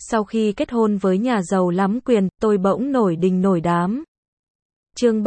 Sau khi kết hôn với nhà giàu lắm quyền, tôi bỗng nổi đình nổi đám. Chương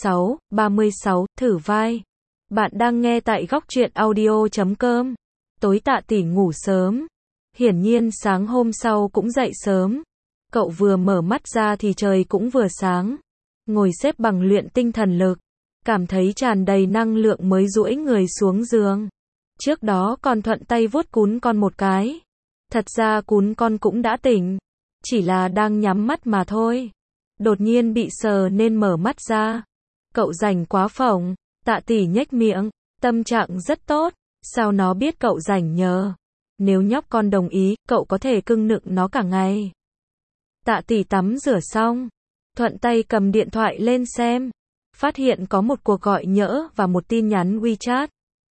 36, thử vai. Bạn đang nghe tại góc truyện audio.com. Tối Tạ Tỷ ngủ sớm. Hiển nhiên sáng hôm sau cũng dậy sớm. Cậu vừa mở mắt ra thì trời cũng vừa sáng. Ngồi xếp bằng luyện tinh thần lực. Cảm thấy tràn đầy năng lượng mới duỗi người xuống giường. Trước đó còn thuận tay vuốt cún con một cái. Thật ra cún con cũng đã tỉnh. Chỉ là đang nhắm mắt mà thôi. Đột nhiên bị sờ nên mở mắt ra. Cậu rảnh quá phỏng. Tạ Tỷ nhếch miệng. Tâm trạng rất tốt. Sao nó biết cậu rảnh nhờ? Nếu nhóc con đồng ý, cậu có thể cưng nựng nó cả ngày. Tạ Tỷ tắm rửa xong. Thuận tay cầm điện thoại lên xem. Phát hiện có một cuộc gọi nhỡ và một tin nhắn WeChat.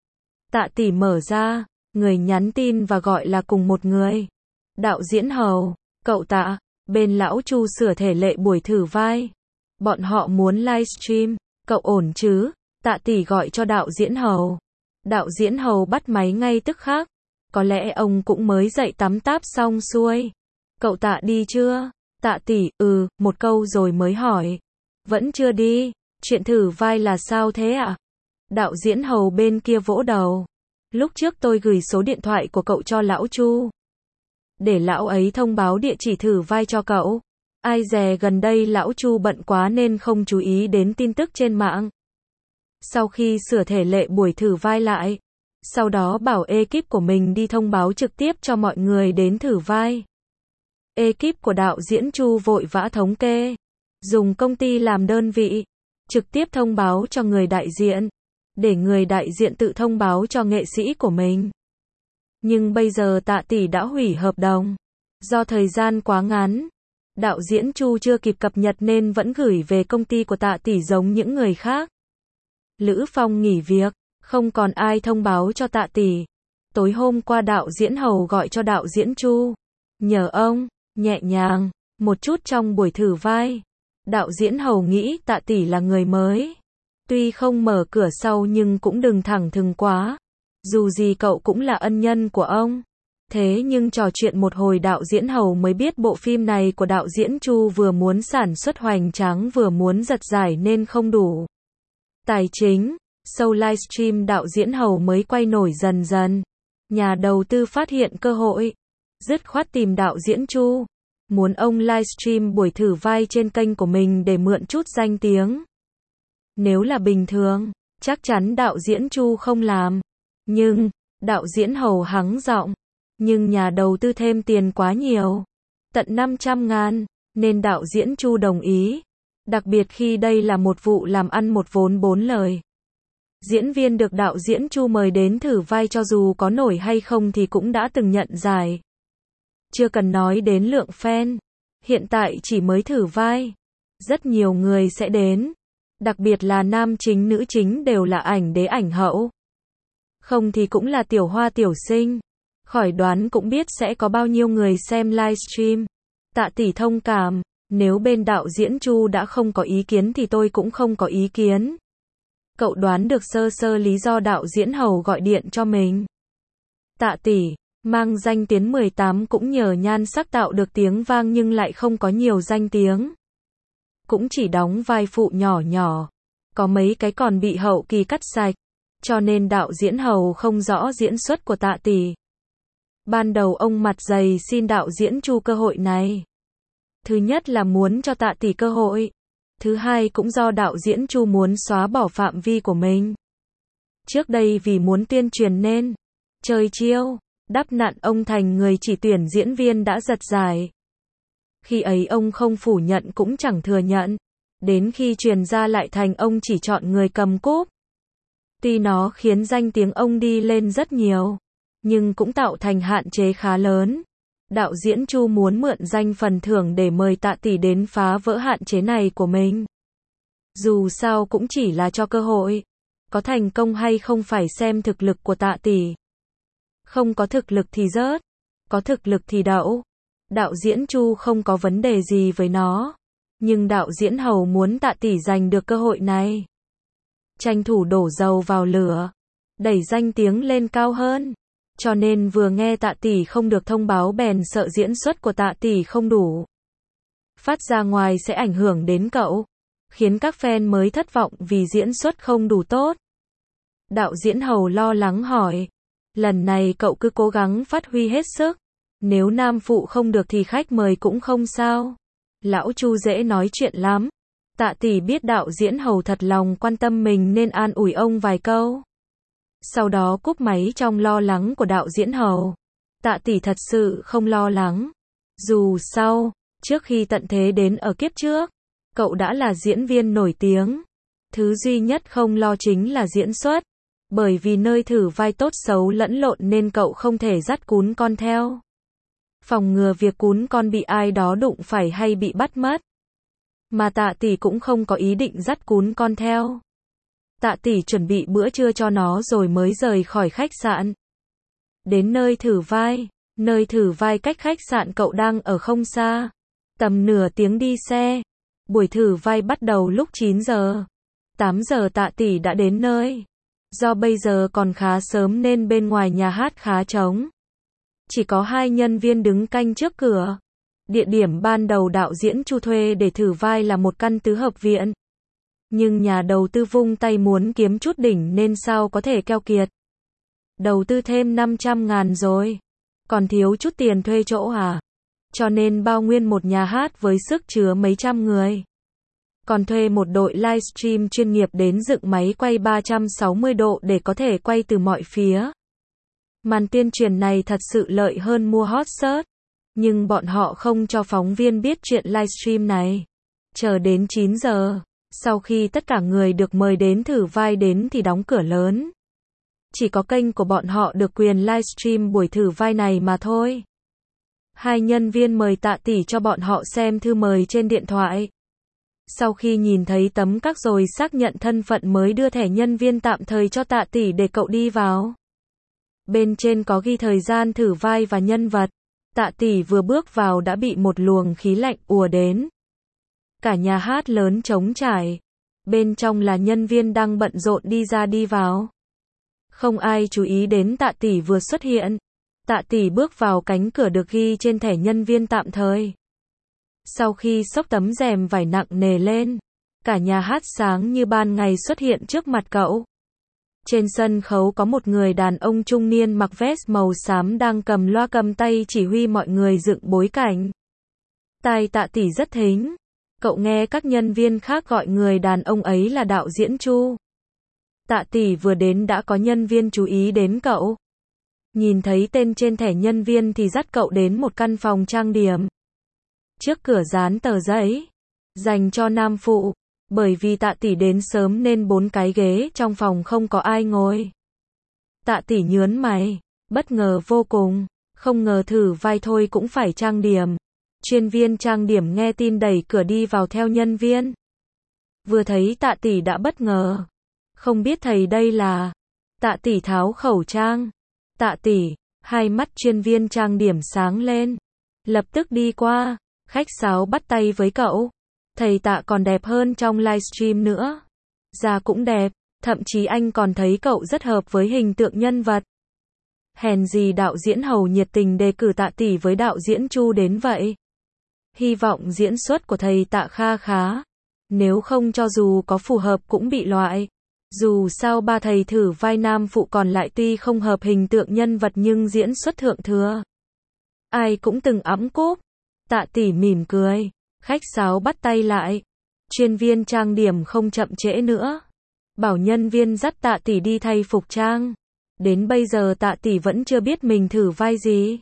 Tạ Tỷ mở ra. Người nhắn tin và gọi là cùng một người. Đạo diễn Hầu. Cậu Tạ. Bên lão Chu sửa thể lệ buổi thử vai. Bọn họ muốn livestream. Cậu ổn chứ? Tạ Tỷ gọi cho đạo diễn Hầu. Đạo diễn Hầu bắt máy ngay tức khắc. Có lẽ ông cũng mới dậy tắm táp xong xuôi. Cậu Tạ đi chưa? Tạ Tỷ, một câu rồi mới hỏi. Vẫn chưa đi. Chuyện thử vai là sao thế ạ? Đạo diễn Hầu bên kia vỗ đầu. Lúc trước tôi gửi số điện thoại của cậu cho lão Chu. Để lão ấy thông báo địa chỉ thử vai cho cậu. Ai dè gần đây lão Chu bận quá nên không chú ý đến tin tức trên mạng. Sau khi sửa thể lệ buổi thử vai lại, sau đó bảo ekip của mình đi thông báo trực tiếp cho mọi người đến thử vai. Ekip của đạo diễn Chu vội vã thống kê, dùng công ty làm đơn vị, trực tiếp thông báo cho người đại diện, để người đại diện tự thông báo cho nghệ sĩ của mình. Nhưng bây giờ Tạ Tỷ đã hủy hợp đồng. Do thời gian quá ngắn, đạo diễn Chu chưa kịp cập nhật nên vẫn gửi về công ty của Tạ Tỷ giống những người khác. Lữ Phong nghỉ việc, không còn ai thông báo cho Tạ Tỷ. Tối hôm qua đạo diễn Hầu gọi cho đạo diễn Chu. Nhờ ông, nhẹ nhàng, một chút trong buổi thử vai. Đạo diễn Hầu nghĩ Tạ Tỷ là người mới. Tuy không mở cửa sau nhưng cũng đừng thẳng thừng quá. Dù gì cậu cũng là ân nhân của ông. Thế nhưng trò chuyện một hồi đạo diễn Hầu mới biết bộ phim này của đạo diễn Chu vừa muốn sản xuất hoành tráng vừa muốn giật giải nên không đủ tài chính. Show livestream đạo diễn Hầu mới quay nổi dần dần. Nhà đầu tư phát hiện cơ hội. Dứt khoát tìm đạo diễn Chu. Muốn ông livestream buổi thử vai trên kênh của mình để mượn chút danh tiếng. Nếu là bình thường, chắc chắn đạo diễn Chu không làm. Nhưng, đạo diễn Hầu hắng giọng. Nhưng nhà đầu tư thêm tiền quá nhiều. Tận 500.000, nên đạo diễn Chu đồng ý. Đặc biệt khi đây là một vụ làm ăn một vốn bốn lời. Diễn viên được đạo diễn Chu mời đến thử vai cho dù có nổi hay không thì cũng đã từng nhận giải. Chưa cần nói đến lượng fan. Hiện tại chỉ mới thử vai. Rất nhiều người sẽ đến. Đặc biệt là nam chính nữ chính đều là ảnh đế ảnh hậu. Không thì cũng là tiểu hoa tiểu sinh. Khỏi đoán cũng biết sẽ có bao nhiêu người xem livestream. Tạ Tỷ thông cảm. Nếu bên đạo diễn Chu đã không có ý kiến thì tôi cũng không có ý kiến. Cậu đoán được sơ sơ lý do đạo diễn Hầu gọi điện cho mình. Tạ Tỷ, mang danh tiếng 18 cũng nhờ nhan sắc tạo được tiếng vang nhưng lại không có nhiều danh tiếng. Cũng chỉ đóng vai phụ nhỏ nhỏ. Có mấy cái còn bị hậu kỳ cắt sạch. Cho nên đạo diễn Hầu không rõ diễn xuất của Tạ Tỷ. Ban đầu ông mặt dày xin đạo diễn Chu cơ hội này. Thứ nhất là muốn cho Tạ Tỷ cơ hội. Thứ hai cũng do đạo diễn Chu muốn xóa bỏ phạm vi của mình. Trước đây vì muốn tuyên truyền nên chơi chiêu, đắp nặn ông thành người chỉ tuyển diễn viên đã giật giải. Khi ấy ông không phủ nhận cũng chẳng thừa nhận. Đến khi truyền ra lại thành ông chỉ chọn người cầm cúp. Tuy nó khiến danh tiếng ông đi lên rất nhiều, nhưng cũng tạo thành hạn chế khá lớn. Đạo diễn Chu muốn mượn danh phần thưởng để mời Tạ Tỷ đến phá vỡ hạn chế này của mình. Dù sao cũng chỉ là cho cơ hội. Có thành công hay không phải xem thực lực của Tạ Tỷ. Không có thực lực thì rớt. Có thực lực thì đậu. Đạo diễn Chu không có vấn đề gì với nó. Nhưng đạo diễn Hầu muốn Tạ Tỷ giành được cơ hội này. Tranh thủ đổ dầu vào lửa. Đẩy danh tiếng lên cao hơn. Cho nên vừa nghe Tạ tỷ không được thông báo bèn sợ diễn xuất của Tạ tỷ không đủ phát ra ngoài sẽ ảnh hưởng đến cậu, khiến các fan mới thất vọng vì diễn xuất không đủ tốt. Đạo diễn Hầu lo lắng hỏi, lần này cậu cứ cố gắng phát huy hết sức, nếu nam phụ không được thì khách mời cũng không sao. Lão Chu dễ nói chuyện lắm. Tạ tỷ biết đạo diễn Hầu thật lòng quan tâm mình nên an ủi ông vài câu. Sau đó cúp máy trong lo lắng của đạo diễn Hầu. Tạ tỷ thật sự không lo lắng. Dù sao, trước khi tận thế đến ở kiếp trước, cậu đã là diễn viên nổi tiếng. Thứ duy nhất không lo chính là diễn xuất. Bởi vì nơi thử vai tốt xấu lẫn lộn nên cậu không thể dắt cún con theo. Phòng ngừa việc cún con bị ai đó đụng phải hay bị bắt mất. Mà Tạ tỷ cũng không có ý định dắt cún con theo. Tạ tỷ chuẩn bị bữa trưa cho nó rồi mới rời khỏi khách sạn. Đến nơi thử vai cách khách sạn cậu đang ở không xa. Tầm nửa tiếng đi xe. Buổi thử vai bắt đầu lúc 9 giờ. 8 giờ Tạ tỷ đã đến nơi. Do bây giờ còn khá sớm nên bên ngoài nhà hát khá trống. Chỉ có 2 nhân viên đứng canh trước cửa. Địa điểm ban đầu đạo diễn Chu thuê để thử vai là một căn tứ hợp viện. Nhưng nhà đầu tư vung tay muốn kiếm chút đỉnh nên sao có thể keo kiệt. Đầu tư thêm 500.000 rồi. Còn thiếu chút tiền thuê chỗ à? Cho nên bao nguyên một nhà hát với sức chứa mấy trăm người. Còn thuê một đội livestream chuyên nghiệp đến dựng máy quay 360 độ để có thể quay từ mọi phía. Màn tuyên truyền này thật sự lợi hơn mua hot search. Nhưng bọn họ không cho phóng viên biết chuyện livestream này. Chờ đến 9 giờ, sau khi tất cả người được mời đến thử vai đến thì đóng cửa lớn. Chỉ có kênh của bọn họ được quyền livestream buổi thử vai này mà thôi. 2 nhân viên mời Tạ tỷ cho bọn họ xem thư mời trên điện thoại. Sau khi nhìn thấy tấm các rồi xác nhận thân phận mới đưa thẻ nhân viên tạm thời cho Tạ tỷ để cậu đi vào. Bên trên có ghi thời gian thử vai và nhân vật. Tạ tỷ vừa bước vào đã bị một luồng khí lạnh ùa đến. Cả nhà hát lớn trống trải. Bên trong là nhân viên đang bận rộn đi ra đi vào. Không ai chú ý đến Tạ tỷ vừa xuất hiện. Tạ tỷ bước vào cánh cửa được ghi trên thẻ nhân viên tạm thời. Sau khi xốc tấm rèm vải nặng nề lên, cả nhà hát sáng như ban ngày xuất hiện trước mặt cậu. Trên sân khấu có một người đàn ông trung niên mặc vest màu xám đang cầm loa cầm tay chỉ huy mọi người dựng bối cảnh. Tai Tạ tỷ rất thính. Cậu nghe các nhân viên khác gọi người đàn ông ấy là đạo diễn Chu. Tạ tỷ vừa đến đã có nhân viên chú ý đến cậu. Nhìn thấy tên trên thẻ nhân viên thì dắt cậu đến một căn phòng trang điểm. Trước cửa dán tờ giấy dành cho nam phụ. Bởi vì Tạ tỷ đến sớm nên 4 cái ghế trong phòng không có ai ngồi. Tạ tỷ nhớn mày, bất ngờ vô cùng, không ngờ thử vai thôi cũng phải trang điểm. Chuyên viên trang điểm nghe tin đẩy cửa đi vào theo nhân viên. Vừa thấy Tạ tỷ đã bất ngờ. Không biết thầy đây là. Tạ tỷ tháo khẩu trang. Tạ tỷ, hai mắt chuyên viên trang điểm sáng lên. Lập tức đi qua, khách sáo bắt tay với cậu. Thầy Tạ còn đẹp hơn trong livestream nữa. Da cũng đẹp, thậm chí anh còn thấy cậu rất hợp với hình tượng nhân vật. Hèn gì đạo diễn Hầu nhiệt tình đề cử Tạ tỷ với đạo diễn Chu đến vậy. Hy vọng diễn xuất của thầy Tạ kha khá. Nếu không cho dù có phù hợp cũng bị loại. Dù sao 3 thầy thử vai nam phụ còn lại tuy không hợp hình tượng nhân vật nhưng diễn xuất thượng thừa. Ai cũng từng ẵm cúp. Tạ tỷ mỉm cười. Khách sáo bắt tay lại. Chuyên viên trang điểm không chậm trễ nữa. Bảo nhân viên dắt Tạ tỷ đi thay phục trang. Đến bây giờ Tạ tỷ vẫn chưa biết mình thử vai gì.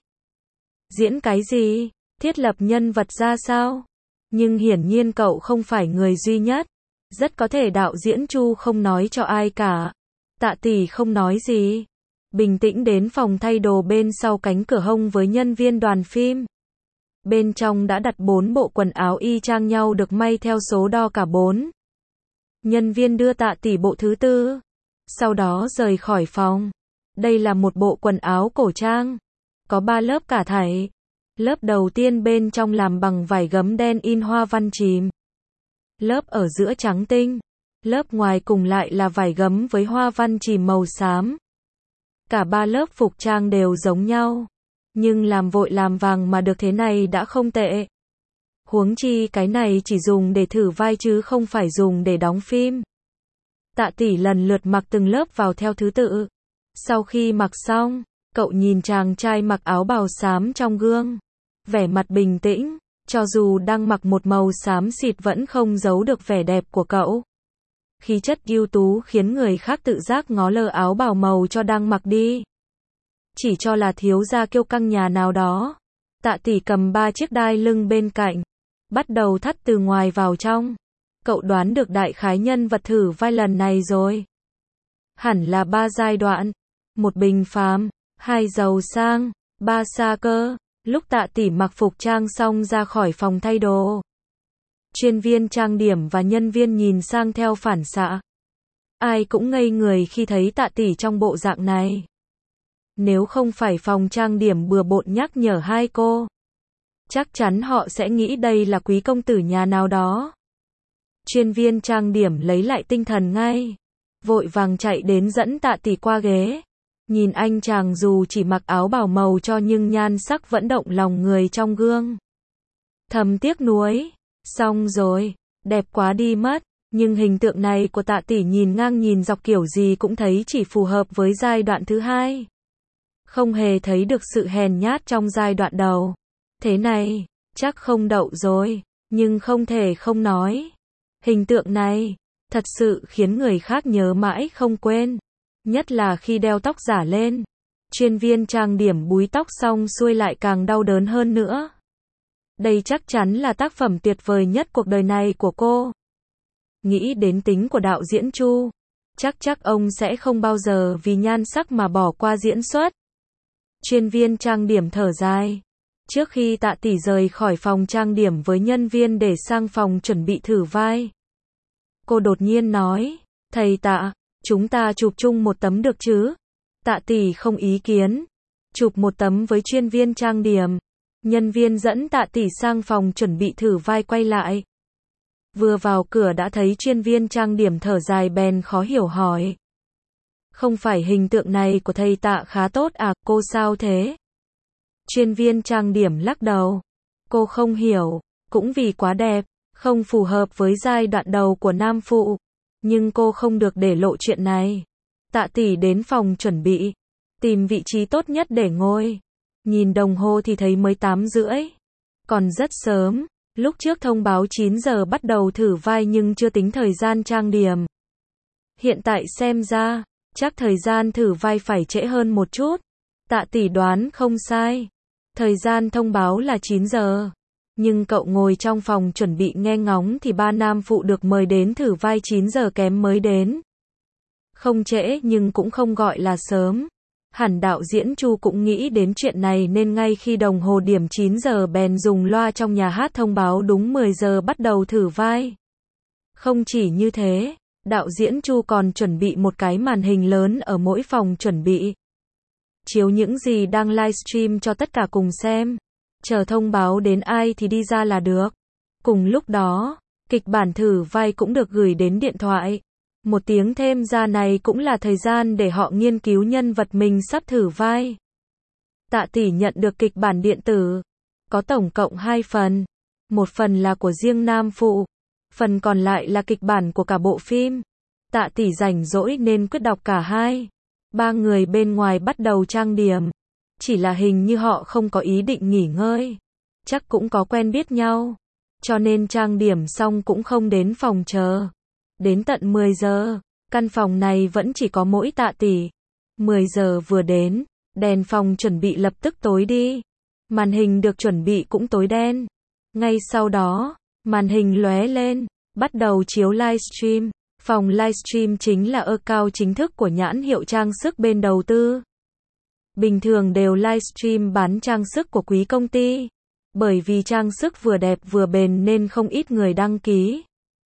Diễn cái gì? Thiết lập nhân vật ra sao? Nhưng hiển nhiên cậu không phải người duy nhất. Rất có thể đạo diễn Chu không nói cho ai cả. Tạ tỷ không nói gì. Bình tĩnh đến phòng thay đồ bên sau cánh cửa hông với nhân viên đoàn phim. Bên trong đã đặt 4 bộ quần áo y chang nhau được may theo số đo cả 4. Nhân viên đưa Tạ tỷ bộ thứ 4. Sau đó rời khỏi phòng. Đây là một bộ quần áo cổ trang. Có 3 lớp cả thảy. Lớp đầu tiên bên trong làm bằng vải gấm đen in hoa văn chìm. Lớp ở giữa trắng tinh. Lớp ngoài cùng lại là vải gấm với hoa văn chìm màu xám. Cả ba lớp phục trang đều giống nhau. Nhưng làm vội làm vàng mà được thế này đã không tệ. Huống chi cái này chỉ dùng để thử vai chứ không phải dùng để đóng phim. Tạ Tỷ lần lượt mặc từng lớp vào theo thứ tự. Sau khi mặc xong, cậu nhìn chàng trai mặc áo bào xám trong gương. Vẻ mặt bình tĩnh, cho dù đang mặc một màu xám xịt vẫn không giấu được vẻ đẹp của cậu. Khí chất ưu tú khiến người khác tự giác ngó lơ áo bào màu cho đang mặc đi. Chỉ cho là thiếu gia kiêu căng nhà nào đó. Tạ Tỷ cầm 3 chiếc đai lưng bên cạnh, bắt đầu thắt từ ngoài vào trong. Cậu đoán được đại khái nhân vật thử vai lần này rồi. Hẳn là 3 giai đoạn. 1 bình phàm, 2 giàu sang, 3 xa cơ. Lúc Tạ Tỷ mặc phục trang xong ra khỏi phòng thay đồ, chuyên viên trang điểm và nhân viên nhìn sang theo phản xạ. Ai cũng ngây người khi thấy Tạ Tỷ trong bộ dạng này. Nếu không phải phòng trang điểm bừa bộn nhắc nhở hai cô, chắc chắn họ sẽ nghĩ đây là quý công tử nhà nào đó. Chuyên viên trang điểm lấy lại tinh thần ngay, vội vàng chạy đến dẫn Tạ Tỷ qua ghế. Nhìn anh chàng dù chỉ mặc áo bào màu cho nhưng nhan sắc vẫn động lòng người trong gương. Thầm tiếc nuối, xong rồi, đẹp quá đi mất, nhưng hình tượng này của Tạ Tỷ nhìn ngang nhìn dọc kiểu gì cũng thấy chỉ phù hợp với giai đoạn thứ 2. Không hề thấy được sự hèn nhát trong giai đoạn đầu. Thế này, chắc không đậu rồi, nhưng không thể không nói. Hình tượng này, thật sự khiến người khác nhớ mãi không quên. Nhất là khi đeo tóc giả lên. Chuyên viên trang điểm búi tóc xong xuôi lại càng đau đớn hơn nữa. Đây chắc chắn là tác phẩm tuyệt vời nhất cuộc đời này của cô. Nghĩ đến tính của đạo diễn Chu, chắc ông sẽ không bao giờ vì nhan sắc mà bỏ qua diễn xuất. Chuyên viên trang điểm thở dài. Trước khi Tạ Tỷ rời khỏi phòng trang điểm với nhân viên để sang phòng chuẩn bị thử vai, cô đột nhiên nói, thầy Tạ, chúng ta chụp chung một tấm được chứ? Tạ Tỷ không ý kiến. Chụp một tấm với chuyên viên trang điểm. Nhân viên dẫn Tạ Tỷ sang phòng chuẩn bị thử vai quay lại. Vừa vào cửa đã thấy chuyên viên trang điểm thở dài bèn khó hiểu hỏi. Không phải hình tượng này của thầy Tạ khá tốt à, cô sao thế? Chuyên viên trang điểm lắc đầu. Cô không hiểu, cũng vì quá đẹp, không phù hợp với giai đoạn đầu của nam phụ. Nhưng cô không được để lộ chuyện này. Tạ Tỷ đến phòng chuẩn bị, tìm vị trí tốt nhất để ngồi. Nhìn đồng hồ thì thấy mới 8:30. Còn rất sớm, lúc trước thông báo 9 giờ bắt đầu thử vai nhưng chưa tính thời gian trang điểm. Hiện tại xem ra, chắc thời gian thử vai phải trễ hơn một chút. Tạ Tỷ đoán không sai. Thời gian thông báo là 9 giờ. Nhưng cậu ngồi trong phòng chuẩn bị nghe ngóng thì 3 nam phụ được mời đến thử vai 9 giờ kém mới đến. Không trễ nhưng cũng không gọi là sớm. Hẳn đạo diễn Chu cũng nghĩ đến chuyện này nên ngay khi đồng hồ điểm 9 giờ bèn dùng loa trong nhà hát thông báo đúng 10 giờ bắt đầu thử vai. Không chỉ như thế, đạo diễn Chu còn chuẩn bị một cái màn hình lớn ở mỗi phòng chuẩn bị. Chiếu những gì đang livestream cho tất cả cùng xem. Chờ thông báo đến ai thì đi ra là được. Cùng lúc đó, kịch bản thử vai cũng được gửi đến điện thoại. 1 tiếng thêm ra này cũng là thời gian để họ nghiên cứu nhân vật mình sắp thử vai. Tạ Tỷ nhận được kịch bản điện tử. Có tổng cộng 2 phần. Một phần là của riêng nam phụ. Phần còn lại là kịch bản của cả bộ phim. Tạ Tỷ rảnh rỗi nên quyết đọc cả hai. 3 người bên ngoài bắt đầu trang điểm. Chỉ là hình như họ không có ý định nghỉ ngơi. Chắc cũng có quen biết nhau. Cho nên trang điểm xong cũng không đến phòng chờ. Đến tận 10 giờ, căn phòng này vẫn chỉ có mỗi Tạ Tỷ. 10 giờ vừa đến, đèn phòng chuẩn bị lập tức tối đi. Màn hình được chuẩn bị cũng tối đen. Ngay sau đó, màn hình lóe lên, bắt đầu chiếu livestream. Phòng livestream chính là account chính thức của nhãn hiệu trang sức bên đầu tư. Bình thường đều livestream bán trang sức của quý công ty. Bởi vì trang sức vừa đẹp vừa bền nên không ít người đăng ký.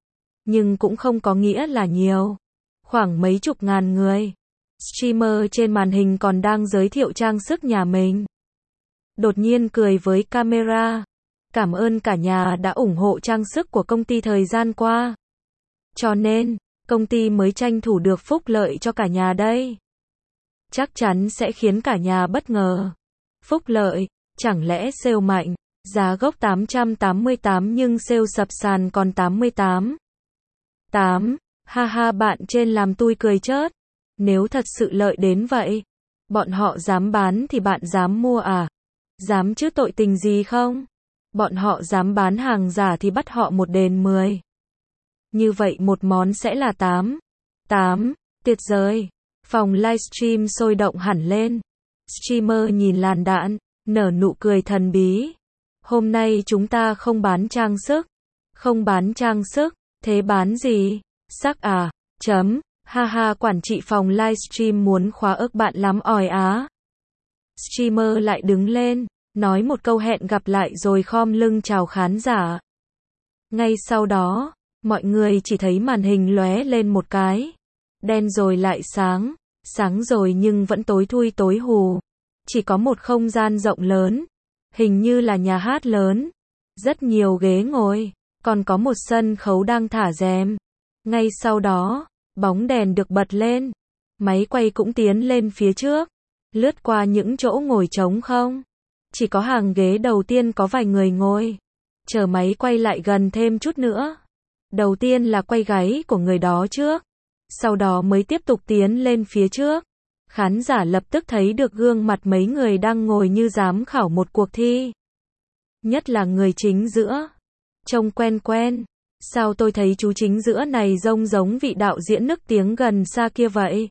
Nhưng cũng không có nghĩa là nhiều. Khoảng mấy chục ngàn người. Streamer trên màn hình còn đang giới thiệu trang sức nhà mình. Đột nhiên cười với camera. Cảm ơn cả nhà đã ủng hộ trang sức của công ty thời gian qua. Cho nên, công ty mới tranh thủ được phúc lợi cho cả nhà đây. chắc chắn sẽ khiến cả nhà bất ngờ. Phúc lợi, chẳng lẽ sale mạnh, giá gốc 888 nhưng sale sập sàn còn 88. 8. Ha ha, bạn trên làm tui cười chớt. Nếu thật sự lợi đến vậy, bọn họ dám bán thì bạn dám mua à? Dám chứ, tội tình gì không? Bọn họ dám bán hàng giả thì bắt họ một đền 10. Như vậy một món sẽ là 8. 8. Tuyệt vời. Phòng livestream sôi động hẳn lên. Streamer nhìn làn đạn, nở nụ cười thần bí. Hôm nay chúng ta không bán trang sức. Không bán trang sức, thế bán gì? Sắc à? Chấm. Ha ha, quản trị phòng livestream muốn khóa ức bạn lắm ỏi á. Streamer lại đứng lên, nói một câu hẹn gặp lại rồi khom lưng chào khán giả. Ngay sau đó, mọi người chỉ thấy màn hình lóe lên một cái. Đen rồi lại sáng, sáng rồi nhưng vẫn tối thui tối hù. Chỉ có một không gian rộng lớn, hình như là nhà hát lớn. Rất nhiều ghế ngồi, còn có một sân khấu đang thả rèm. Ngay sau đó, bóng đèn được bật lên. Máy quay cũng tiến lên phía trước, lướt qua những chỗ ngồi trống không. Chỉ có hàng ghế đầu tiên có vài người ngồi. Chờ máy quay lại gần thêm chút nữa. Đầu tiên là quay gáy của người đó trước. Sau đó mới tiếp tục tiến lên phía trước. Khán giả lập tức thấy được gương mặt mấy người đang ngồi như giám khảo một cuộc thi. Nhất là người chính giữa. Trông quen quen. Sao tôi thấy chú chính giữa này giống vị đạo diễn nức tiếng gần xa kia vậy?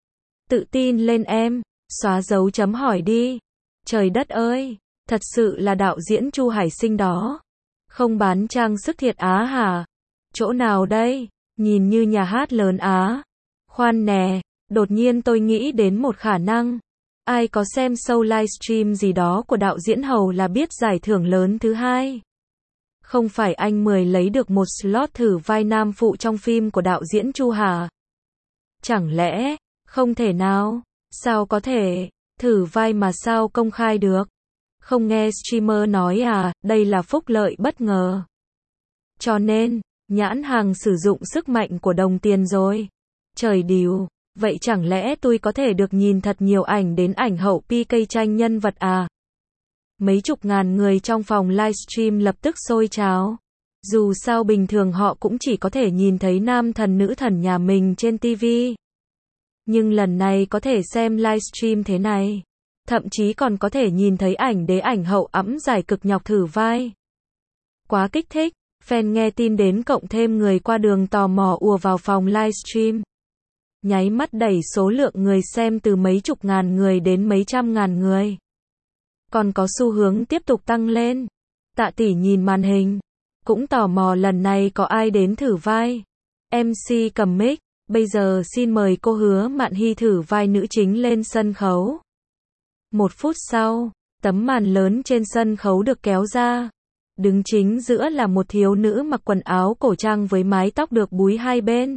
Tự tin lên em, xóa dấu chấm hỏi đi. Trời đất ơi, thật sự là đạo diễn Chu Hải Sinh đó. Không bán trang sức thiệt á hả? Chỗ nào đây? Nhìn như nhà hát lớn á. Khoan nè, đột nhiên tôi nghĩ đến một khả năng. Ai có xem show livestream gì đó của đạo diễn Hầu là biết giải thưởng lớn thứ 2. Không phải anh Mười lấy được một slot thử vai nam phụ trong phim của đạo diễn Chu hả? Chẳng lẽ, không thể nào, sao có thể, thử vai mà sao công khai được? Không nghe streamer nói à, đây là phúc lợi bất ngờ. Cho nên, nhãn hàng sử dụng sức mạnh của đồng tiền rồi. Trời điểu, vậy chẳng lẽ tôi có thể được nhìn thật nhiều ảnh đến ảnh hậu PK tranh nhân vật à? Mấy chục ngàn người trong phòng livestream lập tức sôi trào. Dù sao bình thường họ cũng chỉ có thể nhìn thấy nam thần nữ thần nhà mình trên TV. Nhưng lần này có thể xem livestream thế này. Thậm chí còn có thể nhìn thấy ảnh đế ảnh hậu ẵm giải cực nhọc thử vai. Quá kích thích, fan nghe tin đến cộng thêm người qua đường tò mò ùa vào phòng livestream. Nháy mắt đẩy số lượng người xem từ mấy chục ngàn người đến mấy trăm ngàn người. Còn có xu hướng tiếp tục tăng lên. Tạ tỷ nhìn màn hình, cũng tò mò lần này có ai đến thử vai. MC cầm mic, bây giờ xin mời cô Hứa Mạn Hy thử vai nữ chính lên sân khấu. 1 phút sau, tấm màn lớn trên sân khấu được kéo ra. Đứng chính giữa là một thiếu nữ mặc quần áo cổ trang với mái tóc được búi hai bên.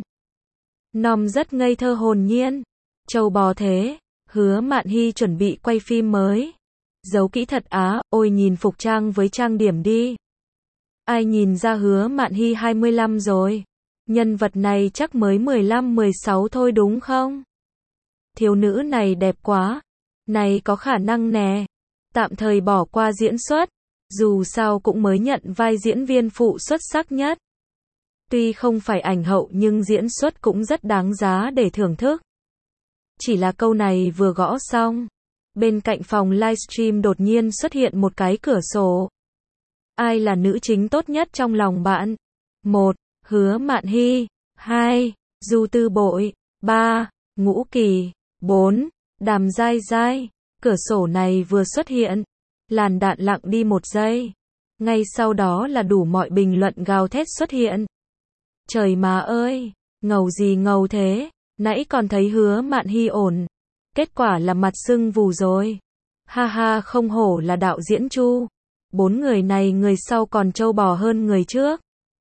Nom rất ngây thơ hồn nhiên. Trâu bò thế, Hứa Mạn Hy chuẩn bị quay phim mới. Giấu kỹ thật á, ôi nhìn phục trang với trang điểm đi. Ai nhìn ra Hứa Mạn Hy 25 rồi. Nhân vật này chắc mới 15-16 thôi đúng không? Thiếu nữ này đẹp quá. Này có khả năng nè. Tạm thời bỏ qua diễn xuất. Dù sao cũng mới nhận vai diễn viên phụ xuất sắc nhất. Tuy không phải ảnh hậu nhưng diễn xuất cũng rất đáng giá để thưởng thức. Chỉ là câu này vừa gõ xong. Bên cạnh phòng livestream đột nhiên xuất hiện một cái cửa sổ. Ai là nữ chính tốt nhất trong lòng bạn? 1. Hứa Mạn Hy. 2. Du Tư Bội. 3. Ngũ Kỳ. 4. Đàm Giai Giai. Cửa sổ này vừa xuất hiện. Làn đạn lặng đi 1 giây. Ngay sau đó là đủ mọi bình luận gào thét xuất hiện. Trời má ơi, ngầu gì ngầu thế, nãy còn thấy Hứa Mạn Hy ổn. Kết quả là mặt sưng vù rồi. Ha ha, không hổ là đạo diễn Chu. 4 người này người sau còn trâu bò hơn người trước.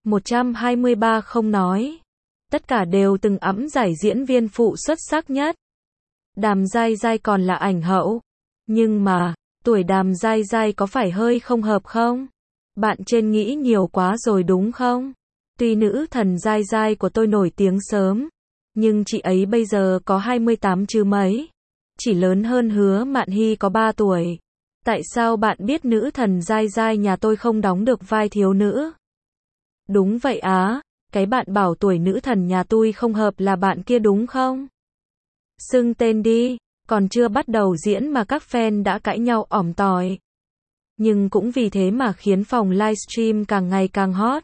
123 không nói. Tất cả đều từng ẵm giải diễn viên phụ xuất sắc nhất. Đàm Giai Giai còn là ảnh hậu. Nhưng mà, tuổi Đàm Giai Giai có phải hơi không hợp không? Bạn trên nghĩ nhiều quá rồi đúng không? Tuy nữ thần Giai Giai của tôi nổi tiếng sớm, nhưng chị ấy bây giờ có 28 chứ mấy. chỉ lớn hơn Hứa Mạn Hy có 3 tuổi. Tại sao bạn biết nữ thần Giai Giai nhà tôi không đóng được vai thiếu nữ? Đúng vậy á, cái bạn bảo tuổi nữ thần nhà tôi không hợp là bạn kia đúng không? Xưng tên đi, còn chưa bắt đầu diễn mà các fan đã cãi nhau ỏm tỏi. Nhưng cũng vì thế mà khiến phòng livestream càng ngày càng hot.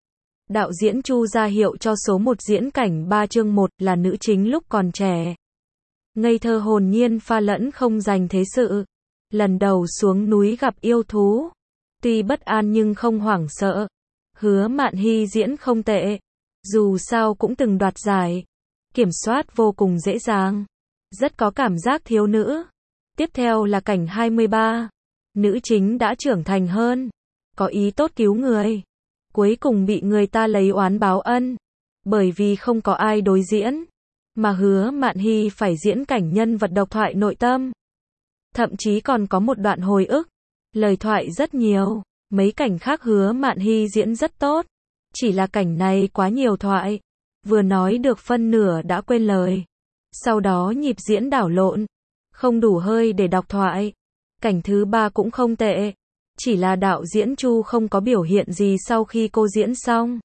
Đạo diễn Chu ra hiệu cho số 1 diễn cảnh 3 chương 1 là nữ chính lúc còn trẻ. Ngây thơ hồn nhiên pha lẫn không dành thế sự. Lần đầu xuống núi gặp yêu thú. Tuy bất an nhưng không hoảng sợ. Hứa Mạn Hy diễn không tệ. Dù sao cũng từng đoạt giải. Kiểm soát vô cùng dễ dàng. Rất có cảm giác thiếu nữ. Tiếp theo là cảnh 23. Nữ chính đã trưởng thành hơn. Có ý tốt cứu người. Cuối cùng bị người ta lấy oán báo ân. Bởi vì không có ai đối diễn. Mà Hứa Mạn Hy phải diễn cảnh nhân vật độc thoại nội tâm. Thậm chí còn có một đoạn hồi ức. Lời thoại rất nhiều. Mấy cảnh khác Hứa Mạn Hy diễn rất tốt. Chỉ là cảnh này quá nhiều thoại. Vừa nói được phân nửa đã quên lời. Sau đó nhịp diễn đảo lộn. Không đủ hơi để đọc thoại. Cảnh thứ 3 cũng không tệ. Chỉ là đạo diễn Chu không có biểu hiện gì sau khi cô diễn xong.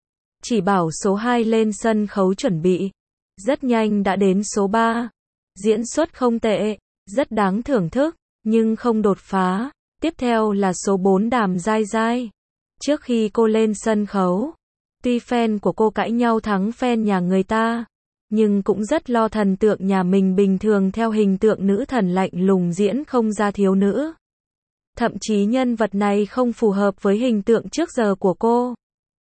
Chỉ bảo số 2 lên sân khấu chuẩn bị. Rất nhanh đã đến số 3. Diễn xuất không tệ. Rất đáng thưởng thức. Nhưng không đột phá. Tiếp theo là số 4 Đàm Giai Giai. Trước khi cô lên sân khấu. Tuy fan của cô cãi nhau thắng fan nhà người ta. Nhưng cũng rất lo thần tượng nhà mình bình thường theo hình tượng nữ thần lạnh lùng diễn không ra thiếu nữ. Thậm chí nhân vật này không phù hợp với hình tượng trước giờ của cô.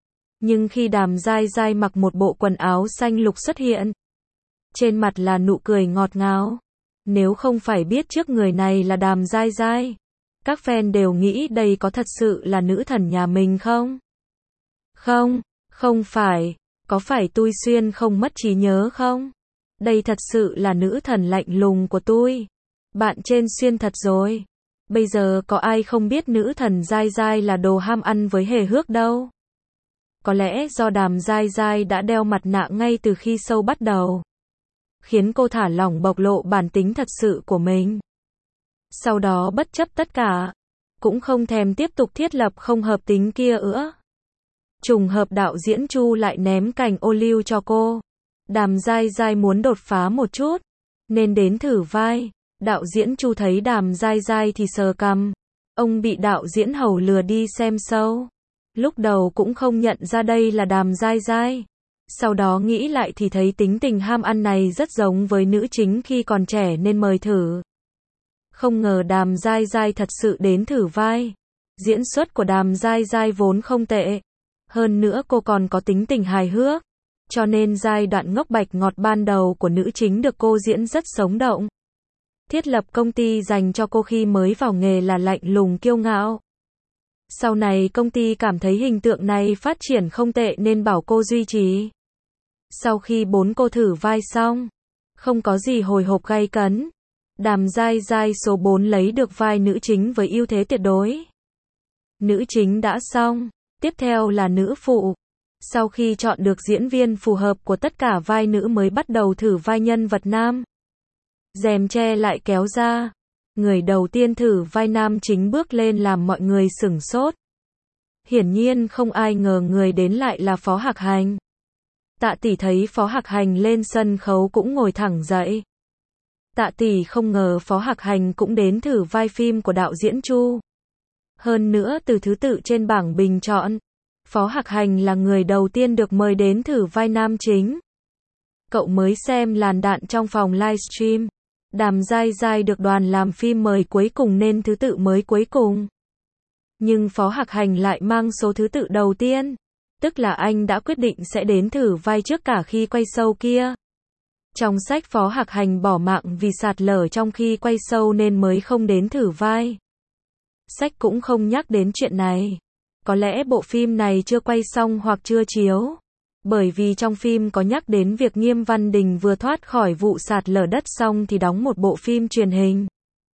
Nhưng khi Đàm Giai Giai mặc một bộ quần áo xanh lục xuất hiện. Trên mặt là nụ cười ngọt ngào. Nếu không phải biết trước người này là Đàm Giai Giai. Các fan đều nghĩ đây có thật sự là nữ thần nhà mình không? Không, không phải. Có phải tôi xuyên không mất trí nhớ không? Đây thật sự là nữ thần lạnh lùng của tôi. Bạn trên xuyên thật rồi. Bây giờ có ai không biết nữ thần Giai Giai là đồ ham ăn với hề hước đâu. Có lẽ do Đàm Giai Giai đã đeo mặt nạ ngay từ khi show bắt đầu. Khiến cô thả lỏng bộc lộ bản tính thật sự của mình. Sau đó bất chấp tất cả. Cũng không thèm tiếp tục thiết lập không hợp tính kia nữa. Trùng hợp đạo diễn Chu lại ném cành ô liu cho cô. Đàm Giai Giai muốn đột phá một chút. Nên đến thử vai. Đạo diễn Chu thấy Đàm Giai Giai thì sờ cằm. Ông bị đạo diễn Hầu lừa đi xem show. Lúc đầu cũng không nhận ra đây là Đàm Giai Giai. Sau đó nghĩ lại thì thấy tính tình ham ăn này rất giống với nữ chính khi còn trẻ nên mời thử. Không ngờ Đàm Giai Giai thật sự đến thử vai. Diễn xuất của Đàm Giai Giai vốn không tệ. Hơn nữa cô còn có tính tình hài hước. Cho nên giai đoạn ngốc bạch ngọt ban đầu của nữ chính được cô diễn rất sống động. Thiết lập công ty dành cho cô khi mới vào nghề là lạnh lùng kiêu ngạo. Sau này công ty cảm thấy hình tượng này phát triển không tệ nên bảo cô duy trì. Sau khi 4 cô thử vai xong, không có gì hồi hộp gay cấn. Đàm Giai Giai số 4 lấy được vai nữ chính với ưu thế tuyệt đối. Nữ chính đã xong, tiếp theo là nữ phụ. Sau khi chọn được diễn viên phù hợp của tất cả vai nữ mới bắt đầu thử vai nhân vật nam. Rèm che lại kéo ra. Người đầu tiên thử vai nam chính bước lên làm mọi người sửng sốt. Hiển nhiên không ai ngờ người đến lại là Phó Hạc Hành. Tạ tỷ thấy Phó Hạc Hành lên sân khấu cũng ngồi thẳng dậy. Tạ tỷ không ngờ Phó Hạc Hành cũng đến thử vai phim của đạo diễn Chu. Hơn nữa từ thứ tự trên bảng bình chọn, Phó Hạc Hành là người đầu tiên được mời đến thử vai nam chính. Cậu mới xem làn đạn trong phòng livestream. Đàm Giai Giai được đoàn làm phim mời cuối cùng nên thứ tự mới cuối cùng. Nhưng Phó Hạc Hành lại mang số thứ tự đầu tiên. Tức là anh đã quyết định sẽ đến thử vai trước cả khi quay show kia. Trong sách Phó Hạc Hành bỏ mạng vì sạt lở trong khi quay show nên mới không đến thử vai. Sách cũng không nhắc đến chuyện này. Có lẽ bộ phim này chưa quay xong hoặc chưa chiếu. Bởi vì trong phim có nhắc đến việc Nghiêm Văn Đình vừa thoát khỏi vụ sạt lở đất xong thì đóng một bộ phim truyền hình.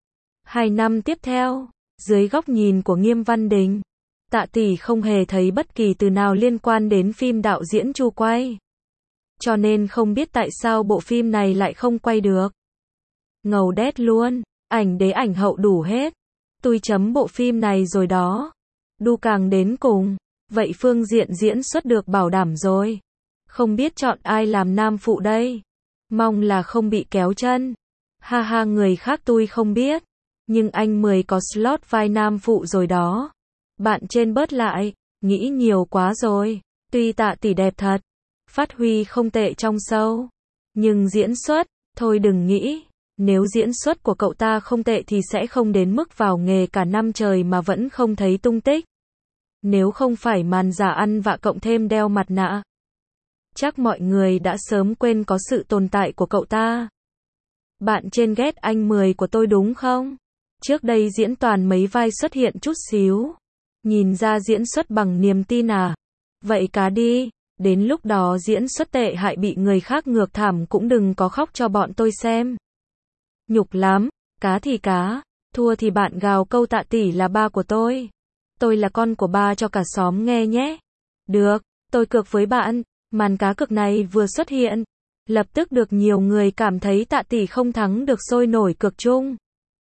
2 năm tiếp theo, dưới góc nhìn của Nghiêm Văn Đình, Tạ tỷ không hề thấy bất kỳ từ nào liên quan đến phim đạo diễn Chu quay. Cho nên không biết tại sao bộ phim này lại không quay được. Ngầu đét luôn, ảnh đế ảnh hậu đủ hết. Tôi chấm bộ phim này rồi đó. Đu càng đến cùng, vậy phương diện diễn xuất được bảo đảm rồi. Không biết chọn ai làm nam phụ đây. Mong là không bị kéo chân. Ha ha, người khác tôi không biết. Nhưng anh Mười có slot vai nam phụ rồi đó. Bạn trên bớt lại, nghĩ nhiều quá rồi. Tuy Tạ tỷ đẹp thật, phát huy không tệ trong show, nhưng diễn xuất, thôi đừng nghĩ. Nếu diễn xuất của cậu ta không tệ thì sẽ không đến mức vào nghề cả năm trời mà vẫn không thấy tung tích. Nếu không phải màn giả ăn vạ cộng thêm đeo mặt nạ, chắc mọi người đã sớm quên có sự tồn tại của cậu ta. Bạn trên ghét anh Mười của tôi đúng không? Trước đây diễn toàn mấy vai xuất hiện chút xíu. Nhìn ra diễn xuất bằng niềm tin à? Vậy cá đi, đến lúc đó diễn xuất tệ hại bị người khác ngược thảm cũng đừng có khóc cho bọn tôi xem. Nhục lắm, cá thì cá, thua thì bạn gào câu Tạ tỷ là ba của tôi. Tôi là con của ba cho cả xóm nghe nhé. Được, tôi cược với bạn. Màn cá cược này vừa xuất hiện, lập tức được nhiều người cảm thấy Tạ tỷ không thắng được sôi nổi cược chung.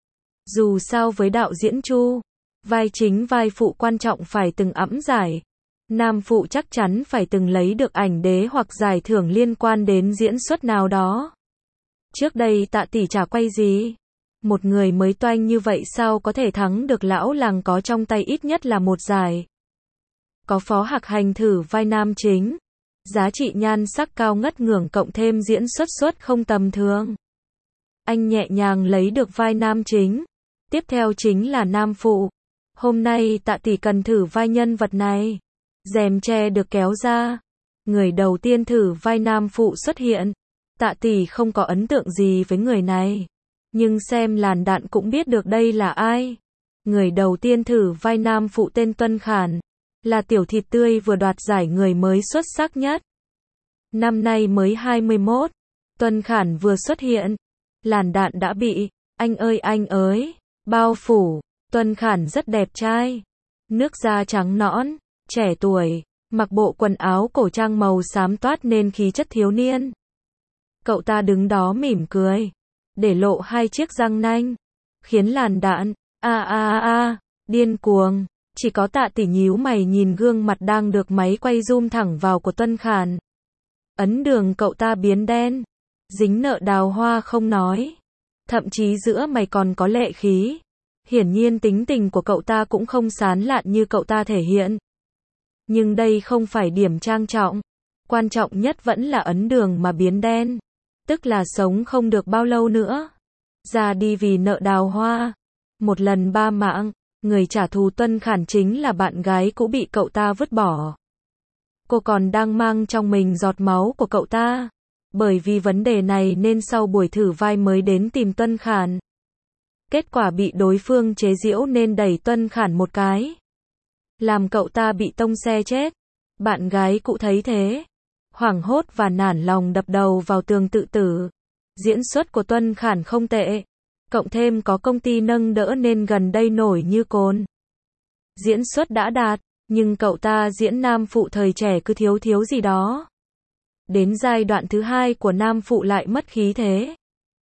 Dù sao với đạo diễn Chu, vai chính vai phụ quan trọng phải từng ẵm giải. Nam phụ chắc chắn phải từng lấy được ảnh đế hoặc giải thưởng liên quan đến diễn xuất nào đó. Trước đây Tạ tỷ chả quay gì. Một người mới toanh như vậy sao có thể thắng được lão làng có trong tay ít nhất là một giải. Có Phó Hạc Hành thử vai nam chính. Giá trị nhan sắc cao ngất ngưởng cộng thêm diễn xuất không tầm thường. Anh nhẹ nhàng lấy được vai nam chính. Tiếp theo chính là nam phụ. Hôm nay Tạ tỷ cần thử vai nhân vật này. Rèm che được kéo ra. Người đầu tiên thử vai nam phụ xuất hiện. Tạ tỷ không có ấn tượng gì với người này. Nhưng xem làn đạn cũng biết được đây là ai. Người đầu tiên thử vai nam phụ tên Tuân Khản. Là tiểu thịt tươi vừa đoạt giải người mới xuất sắc nhất. Năm nay mới 21. Tuân Khản vừa xuất hiện. Làn đạn đã bị, anh ơi, bao phủ. Tuân Khản rất đẹp trai. Nước da trắng nõn, trẻ tuổi. Mặc bộ quần áo cổ trang màu xám toát nên khí chất thiếu niên. Cậu ta đứng đó mỉm cười. Để lộ hai chiếc răng nanh. Khiến làn đạn, điên cuồng. Chỉ có Tạ tỷ nhíu mày nhìn gương mặt đang được máy quay zoom thẳng vào của Tuân Khản. Ấn đường cậu ta biến đen. Dính nợ đào hoa không nói. Thậm chí giữa mày còn có lệ khí. Hiển nhiên tính tình của cậu ta cũng không sán lạn như cậu ta thể hiện. Nhưng đây không phải điểm trang trọng. Quan trọng nhất vẫn là ấn đường mà biến đen. Tức là sống không được bao lâu nữa. Ra đi vì nợ đào hoa. Một lần 3 mạng. Người trả thù Tuân Khản chính là bạn gái cũ bị cậu ta vứt bỏ. Cô còn đang mang trong mình giọt máu của cậu ta. Bởi vì vấn đề này nên sau buổi thử vai mới đến tìm Tuân Khản. Kết quả bị đối phương chế giễu nên đẩy Tuân Khản một cái. Làm cậu ta bị tông xe chết. Bạn gái cũ thấy thế. Hoảng hốt và nản lòng đập đầu vào tường tự tử. Diễn xuất của Tuân Khản không tệ. Cộng thêm có công ty nâng đỡ nên gần đây nổi như cồn. Diễn xuất đã đạt, nhưng cậu ta diễn nam phụ thời trẻ cứ thiếu gì đó. Đến giai đoạn thứ 2 của nam phụ lại mất khí thế.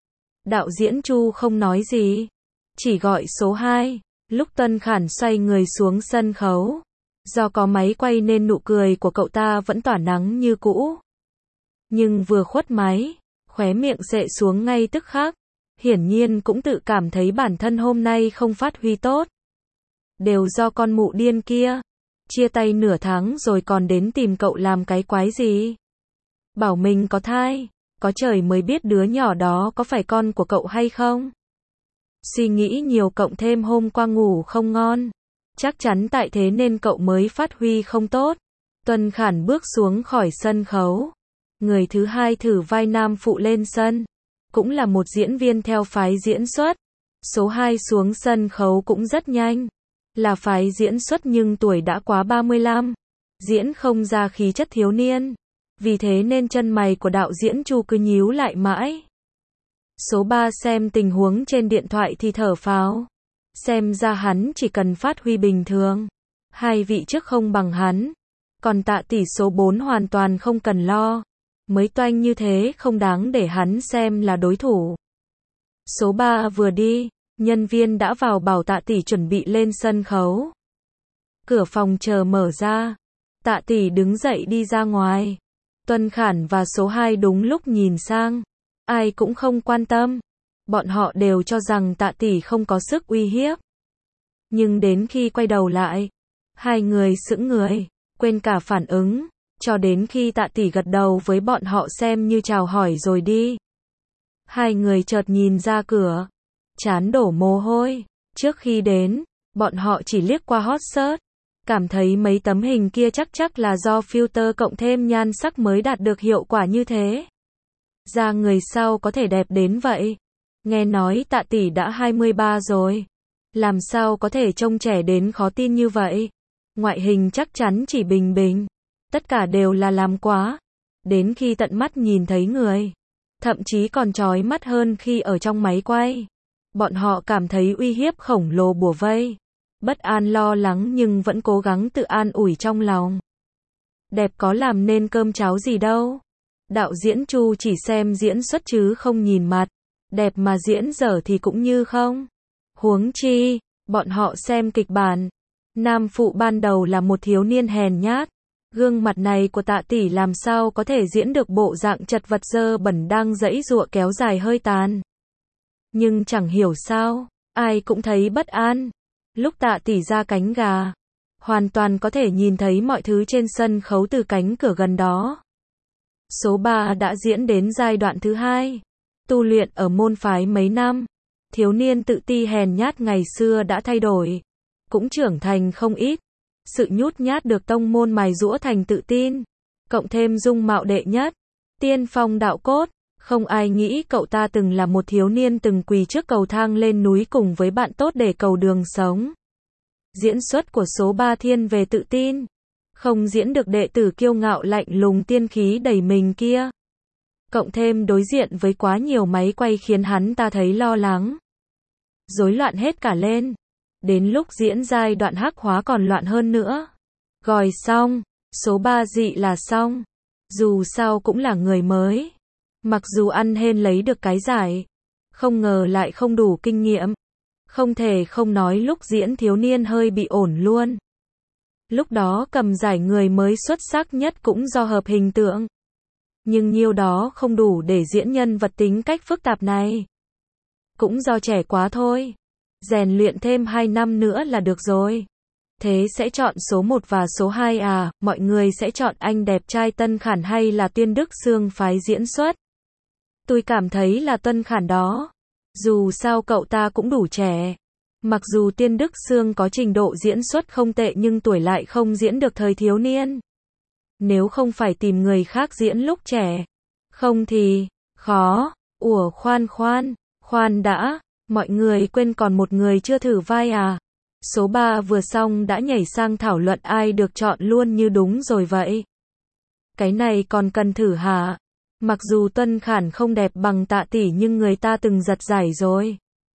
Đạo diễn Chu không nói gì, chỉ gọi số 2. Lúc Tuân Khản xoay người xuống sân khấu, do có máy quay nên nụ cười của cậu ta vẫn tỏa nắng như cũ. Nhưng vừa khuất máy, khóe miệng xệ xuống ngay tức khắc. Hiển nhiên cũng tự cảm thấy bản thân hôm nay không phát huy tốt. Đều do con mụ điên kia. Chia tay nửa tháng rồi còn đến tìm cậu làm cái quái gì. Bảo mình có thai. Có trời mới biết đứa nhỏ đó có phải con của cậu hay không. Suy nghĩ nhiều cộng thêm hôm qua ngủ không ngon. Chắc chắn tại thế nên cậu mới phát huy không tốt. Tuân Khản bước xuống khỏi sân khấu. Người thứ 2 thử vai nam phụ lên sân. Cũng là một diễn viên theo phái diễn xuất. Số 2 xuống sân khấu cũng rất nhanh. Là phái diễn xuất nhưng tuổi đã quá 35. Diễn không ra khí chất thiếu niên. Vì thế nên chân mày của đạo diễn Chu cứ nhíu lại mãi. Số 3 xem tình huống trên điện thoại thì thở phào. Xem ra hắn chỉ cần phát huy bình thường. Hai vị trước không bằng hắn. Còn Tạ tỷ số 4 hoàn toàn không cần lo. Mới toanh như thế không đáng để hắn xem là đối thủ. Số 3 vừa đi, nhân viên đã vào bảo Tạ Tỷ chuẩn bị lên sân khấu. Cửa phòng chờ mở ra. Tạ Tỷ đứng dậy đi ra ngoài. Tuân Khản và số 2 đúng lúc nhìn sang. Ai cũng không quan tâm. Bọn họ đều cho rằng Tạ Tỷ không có sức uy hiếp. Nhưng đến khi quay đầu lại, hai người sững người, quên cả phản ứng, cho đến khi Tạ Tỷ gật đầu với bọn họ xem như chào hỏi rồi đi. Hai người chợt nhìn ra cửa, trán đổ mồ hôi. Trước khi đến, bọn họ chỉ liếc qua hot search, cảm thấy mấy tấm hình kia chắc là do filter cộng thêm nhan sắc mới đạt được hiệu quả như thế. Da người sau có thể đẹp đến vậy. Nghe nói Tạ Tỷ đã 23 rồi. Làm sao có thể trông trẻ đến khó tin như vậy? Ngoại hình chắc chắn chỉ bình bình. Tất cả đều là làm quá. Đến khi tận mắt nhìn thấy người, thậm chí còn chói mắt hơn khi ở trong máy quay. Bọn họ cảm thấy uy hiếp khổng lồ bủa vây. Bất an lo lắng nhưng vẫn cố gắng tự an ủi trong lòng. Đẹp có làm nên cơm cháo gì đâu. Đạo diễn Chu chỉ xem diễn xuất chứ không nhìn mặt. Đẹp mà diễn dở thì cũng như không. Huống chi, bọn họ xem kịch bản. Nam phụ ban đầu là một thiếu niên hèn nhát. Gương mặt này của Tạ Tỷ làm sao có thể diễn được bộ dạng chật vật dơ bẩn đang giãy giụa kéo dài hơi tàn. Nhưng chẳng hiểu sao, ai cũng thấy bất an. Lúc Tạ Tỷ ra cánh gà, hoàn toàn có thể nhìn thấy mọi thứ trên sân khấu từ cánh cửa gần đó. Số 3 đã diễn đến giai đoạn thứ 2. Tu luyện ở môn phái mấy năm, thiếu niên tự ti hèn nhát ngày xưa đã thay đổi, cũng trưởng thành không ít. Sự nhút nhát được tông môn mài giũa thành tự tin, cộng thêm dung mạo đệ nhất, tiên phong đạo cốt, không ai nghĩ cậu ta từng là một thiếu niên từng quỳ trước cầu thang lên núi cùng với bạn tốt để cầu đường sống. Diễn xuất của số 3 thiên về tự tin, không diễn được đệ tử kiêu ngạo lạnh lùng tiên khí đầy mình kia. Cộng thêm đối diện với quá nhiều máy quay khiến hắn ta thấy lo lắng, rối loạn hết cả lên. Đến lúc diễn giai đoạn hắc hóa còn loạn hơn nữa. Gòi xong, số 3 dị là xong. Dù sao cũng là người mới. Mặc dù ăn hên lấy được cái giải, không ngờ lại không đủ kinh nghiệm. Không thể không nói lúc diễn thiếu niên hơi bị ổn luôn. Lúc đó cầm giải người mới xuất sắc nhất cũng do hợp hình tượng. Nhưng nhiêu đó không đủ để diễn nhân vật tính cách phức tạp này. Cũng do trẻ quá thôi. Rèn luyện thêm 2 năm nữa là được rồi. Thế sẽ chọn số 1 và số 2 à? Mọi người sẽ chọn anh đẹp trai Tân Khản hay là Tuyên Đức Sương phái diễn xuất? Tôi cảm thấy là Tân Khản đó. Dù sao cậu ta cũng đủ trẻ. Mặc dù Tuyên Đức Sương có trình độ diễn xuất không tệ nhưng tuổi lại không diễn được thời thiếu niên. Nếu không phải tìm người khác diễn lúc trẻ, không thì khó. Ủa khoan đã. Mọi người quên còn một người chưa thử vai à? Số 3 vừa xong đã nhảy sang thảo luận ai được chọn luôn như đúng rồi vậy. Cái này còn cần thử hả? Mặc dù Tuân Khản không đẹp bằng Tạ Tỷ nhưng người ta từng giật giải rồi.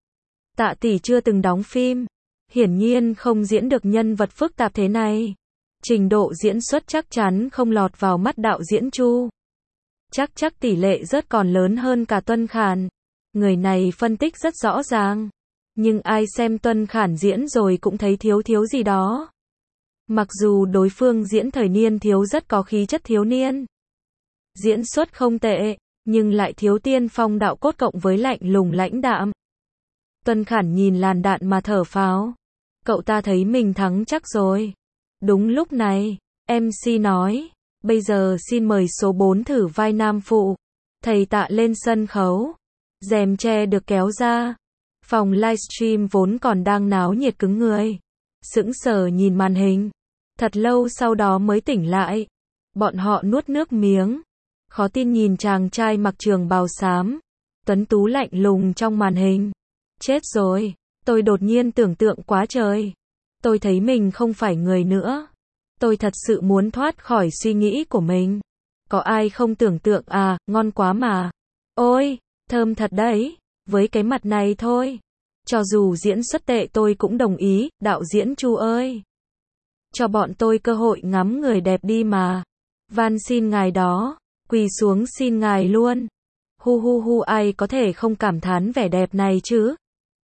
Tạ Tỷ chưa từng đóng phim, hiển nhiên không diễn được nhân vật phức tạp thế này. Trình độ diễn xuất chắc chắn không lọt vào mắt đạo diễn Chu. Chắc tỷ lệ rớt còn lớn hơn cả Tuân Khản. Người này phân tích rất rõ ràng. Nhưng ai xem Tuân Khản diễn rồi cũng thấy thiếu gì đó. Mặc dù đối phương diễn thời niên thiếu rất có khí chất thiếu niên. Diễn xuất không tệ, nhưng lại thiếu tiên phong đạo cốt cộng với lạnh lùng lãnh đạm. Tuân Khản nhìn làn đạn mà thở phào. Cậu ta thấy mình thắng chắc rồi. Đúng lúc này, MC nói, bây giờ xin mời số 4 thử vai nam phụ. Thầy Tạ lên sân khấu. Rèm che được kéo ra. Phòng livestream vốn còn đang náo nhiệt cứng người. Sững sờ nhìn màn hình. Thật lâu sau đó mới tỉnh lại. Bọn họ nuốt nước miếng. Khó tin nhìn chàng trai mặc trường bào xám, tuấn tú lạnh lùng trong màn hình. Chết rồi, tôi đột nhiên tưởng tượng quá trời. Tôi thấy mình không phải người nữa. Tôi thật sự muốn thoát khỏi suy nghĩ của mình. Có ai không tưởng tượng à, ngon quá mà. Ôi, thơm thật đấy, với cái mặt này thôi. Cho dù diễn xuất tệ tôi cũng đồng ý, đạo diễn Chu ơi. Cho bọn tôi cơ hội ngắm người đẹp đi mà. Van xin ngài đó, quỳ xuống xin ngài luôn. Hu hu hu, ai có thể không cảm thán vẻ đẹp này chứ?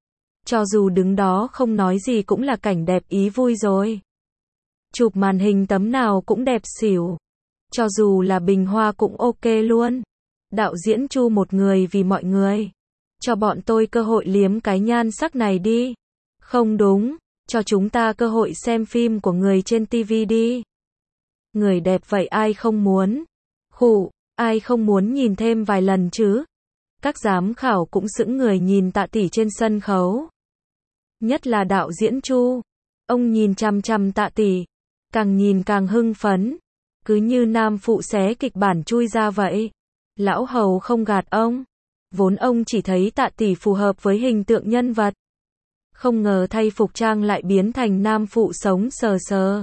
Cho dù đứng đó không nói gì cũng là cảnh đẹp ý vui rồi. Chụp màn hình tấm nào cũng đẹp xỉu. Cho dù là bình hoa cũng ok luôn. Đạo diễn Chu, một người vì mọi người. Cho bọn tôi cơ hội liếm cái nhan sắc này đi. Không đúng, cho chúng ta cơ hội xem phim của người trên TV đi. Người đẹp vậy ai không muốn? Khụ, ai không muốn nhìn thêm vài lần chứ? Các giám khảo cũng sững người nhìn Tạ Tỷ trên sân khấu. Nhất là đạo diễn Chu. Ông nhìn chằm chằm Tạ Tỷ. Càng nhìn càng hưng phấn. Cứ như nam phụ xé kịch bản chui ra vậy. Lão Hầu không gạt ông. Vốn ông chỉ thấy Tạ Tỷ phù hợp với hình tượng nhân vật. Không ngờ thay phục trang lại biến thành nam phụ sống sờ sờ.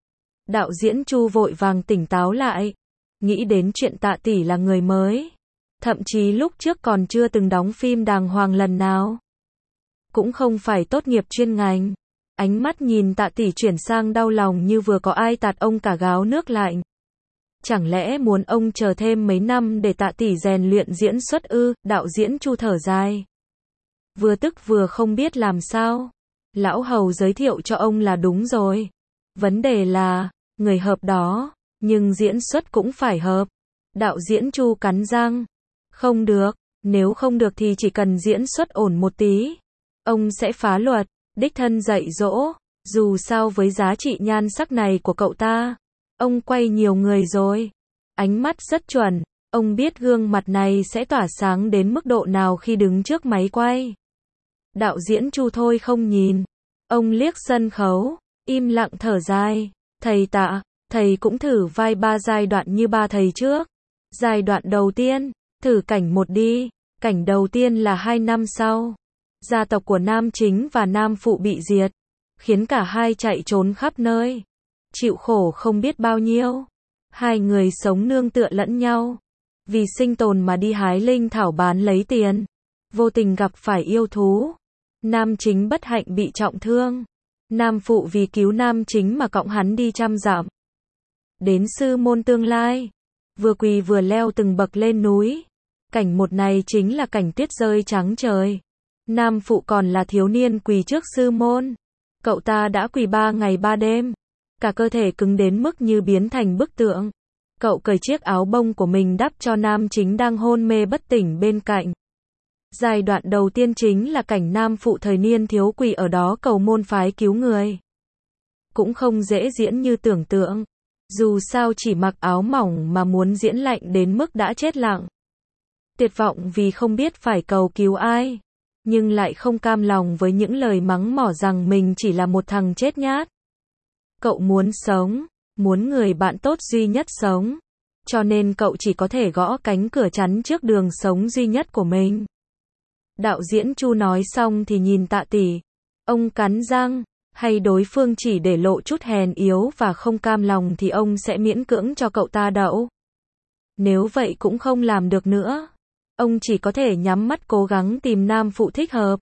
Đạo diễn Chu vội vàng tỉnh táo lại. Nghĩ đến chuyện Tạ Tỷ là người mới. Thậm chí lúc trước còn chưa từng đóng phim đàng hoàng lần nào. Cũng không phải tốt nghiệp chuyên ngành. Ánh mắt nhìn Tạ Tỷ chuyển sang đau lòng như vừa có ai tạt ông cả gáo nước lạnh. Chẳng lẽ muốn ông chờ thêm mấy năm để Tạ Tỷ rèn luyện diễn xuất ư? Đạo diễn Chu thở dài. Vừa tức vừa không biết làm sao. Lão Hầu giới thiệu cho ông là đúng rồi. Vấn đề là, người hợp đó, nhưng diễn xuất cũng phải hợp. Đạo diễn Chu cắn răng. Không được, nếu không được thì chỉ cần diễn xuất ổn một tí. Ông sẽ phá luật, đích thân dạy dỗ. Dù sao với giá trị nhan sắc này của cậu ta, ông quay nhiều người rồi. Ánh mắt rất chuẩn. Ông biết gương mặt này sẽ tỏa sáng đến mức độ nào khi đứng trước máy quay. Đạo diễn Chu thôi không nhìn. Ông liếc sân khấu, im lặng thở dài. Thầy Tạ, thầy cũng thử vai 3 giai đoạn như 3 thầy trước. Giai đoạn đầu tiên, thử cảnh 1 đi. Cảnh đầu tiên là 2 năm sau. Gia tộc của nam chính và nam phụ bị diệt, khiến cả hai chạy trốn khắp nơi. Chịu khổ không biết bao nhiêu. Hai người sống nương tựa lẫn nhau. Vì sinh tồn mà đi hái linh thảo bán lấy tiền. Vô tình gặp phải yêu thú. Nam chính bất hạnh bị trọng thương. Nam phụ vì cứu nam chính mà cõng hắn đi 100 dặm. Đến sư môn tương lai. Vừa quỳ vừa leo từng bậc lên núi. Cảnh 1 này chính là cảnh tuyết rơi trắng trời. Nam phụ còn là thiếu niên quỳ trước sư môn. Cậu ta đã quỳ 3 ngày 3 đêm. Cả cơ thể cứng đến mức như biến thành bức tượng. Cậu cởi chiếc áo bông của mình đắp cho nam chính đang hôn mê bất tỉnh bên cạnh. Giai đoạn đầu tiên chính là cảnh nam phụ thời niên thiếu quỳ ở đó cầu môn phái cứu người. Cũng không dễ diễn như tưởng tượng. Dù sao chỉ mặc áo mỏng mà muốn diễn lạnh đến mức đã chết lặng. Tuyệt vọng vì không biết phải cầu cứu ai. Nhưng lại không cam lòng với những lời mắng mỏ rằng mình chỉ là một thằng chết nhát. Cậu muốn sống, muốn người bạn tốt duy nhất sống. Cho nên cậu chỉ có thể gõ cánh cửa chắn trước đường sống duy nhất của mình. Đạo diễn Chu nói xong thì nhìn Tạ Tỷ. Ông cắn răng, hay đối phương chỉ để lộ chút hèn yếu và không cam lòng thì ông sẽ miễn cưỡng cho cậu ta đậu. Nếu vậy cũng không làm được nữa. Ông chỉ có thể nhắm mắt cố gắng tìm nam phụ thích hợp.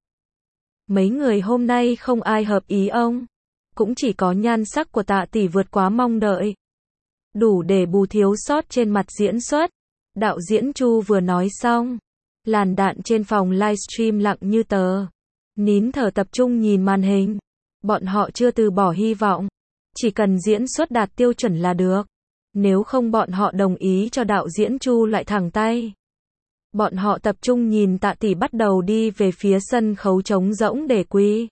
Mấy người hôm nay không ai hợp ý ông. Cũng chỉ có nhan sắc của Tạ Tỷ vượt quá mong đợi. Đủ để bù thiếu sót trên mặt diễn xuất. Đạo diễn Chu vừa nói xong. Làn đạn trên phòng livestream lặng như tờ. Nín thở tập trung nhìn màn hình. Bọn họ chưa từ bỏ hy vọng. Chỉ cần diễn xuất đạt tiêu chuẩn là được. Nếu không bọn họ đồng ý cho đạo diễn Chu lại thẳng tay. Bọn họ tập trung nhìn Tạ Tỷ bắt đầu đi về phía sân khấu trống rỗng để quỳ.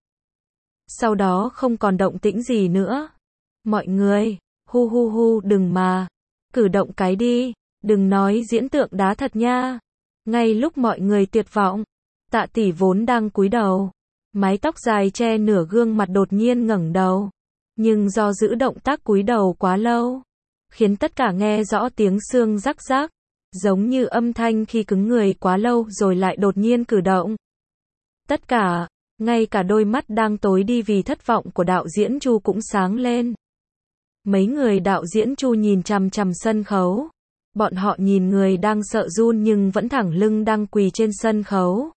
Sau đó không còn động tĩnh gì nữa. Mọi người, hu hu hu, đừng mà. Cử động cái đi, đừng nói diễn tượng đá thật nha. Ngay lúc mọi người tuyệt vọng, Tạ Tỷ vốn đang cúi đầu. Mái tóc dài che nửa gương mặt đột nhiên ngẩng đầu. Nhưng do giữ động tác cúi đầu quá lâu, khiến tất cả nghe rõ tiếng xương rắc rắc. Giống như âm thanh khi cứng người quá lâu rồi lại đột nhiên cử động. Tất cả, ngay cả đôi mắt đang tối đi vì thất vọng của đạo diễn Chu cũng sáng lên. Mấy người đạo diễn Chu nhìn chằm chằm sân khấu. Bọn họ nhìn người đang sợ run nhưng vẫn thẳng lưng đang quỳ trên sân khấu.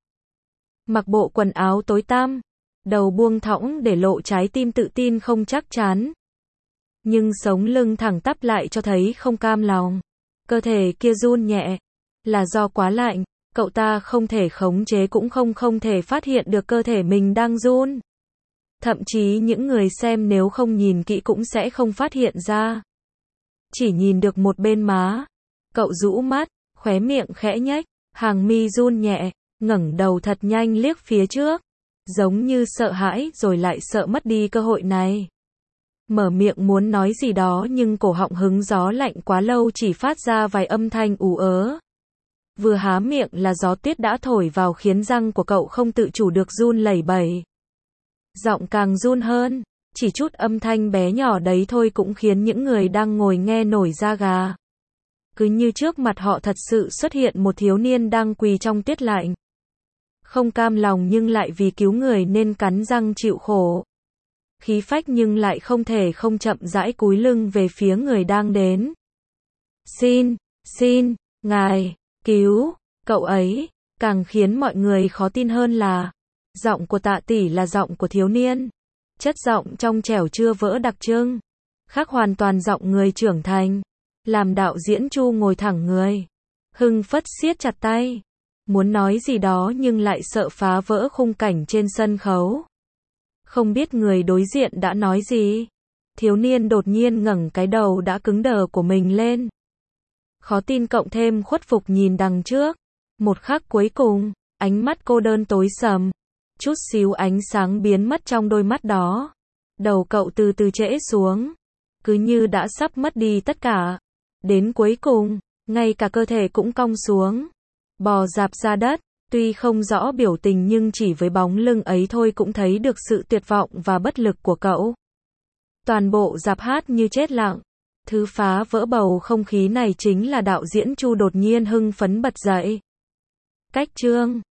Mặc bộ quần áo tối tăm, đầu buông thõng để lộ trái tim tự tin không chắc chắn. Nhưng sống lưng thẳng tắp lại cho thấy không cam lòng. Cơ thể kia run nhẹ, là do quá lạnh. Cậu ta không thể khống chế cũng không thể phát hiện được cơ thể mình đang run. Thậm chí những người xem nếu không nhìn kỹ cũng sẽ không phát hiện ra. Chỉ nhìn được một bên má. Cậu rũ mắt, khóe miệng khẽ nhếch, hàng mi run nhẹ, ngẩng đầu thật nhanh liếc phía trước. Giống như sợ hãi rồi lại sợ mất đi cơ hội này. Mở miệng muốn nói gì đó nhưng cổ họng hứng gió lạnh quá lâu chỉ phát ra vài âm thanh ú ớ. Vừa há miệng là gió tuyết đã thổi vào khiến răng của cậu không tự chủ được run lẩy bẩy. Giọng càng run hơn, chỉ chút âm thanh bé nhỏ đấy thôi cũng khiến những người đang ngồi nghe nổi da gà. Cứ như trước mặt họ thật sự xuất hiện một thiếu niên đang quỳ trong tuyết lạnh. Không cam lòng nhưng lại vì cứu người nên cắn răng chịu khổ. Khí phách nhưng lại không thể không chậm rãi cúi lưng về phía người đang đến. Xin, ngài, cứu, cậu ấy. Càng khiến mọi người khó tin hơn là giọng của Tạ tỷ là giọng của thiếu niên. Chất giọng trong trẻo chưa vỡ đặc trưng. Khác hoàn toàn giọng người trưởng thành. Làm đạo diễn Chu ngồi thẳng người. Hưng phất siết chặt tay. Muốn nói gì đó nhưng lại sợ phá vỡ khung cảnh trên sân khấu. Không biết người đối diện đã nói gì. Thiếu niên đột nhiên ngẩng cái đầu đã cứng đờ của mình lên. Khó tin cộng thêm khuất phục nhìn đằng trước. Một khắc cuối cùng, ánh mắt cô đơn tối sầm. Chút xíu ánh sáng biến mất trong đôi mắt đó. Đầu cậu từ từ trễ xuống. Cứ như đã sắp mất đi tất cả. Đến cuối cùng, ngay cả cơ thể cũng cong xuống. Bò rạp ra đất. Tuy không rõ biểu tình nhưng chỉ với bóng lưng ấy thôi cũng thấy được sự tuyệt vọng và bất lực của cậu. Toàn bộ rạp hát như chết lặng. Thứ phá vỡ bầu không khí này chính là đạo diễn Chu đột nhiên hưng phấn bật dậy. Cách chương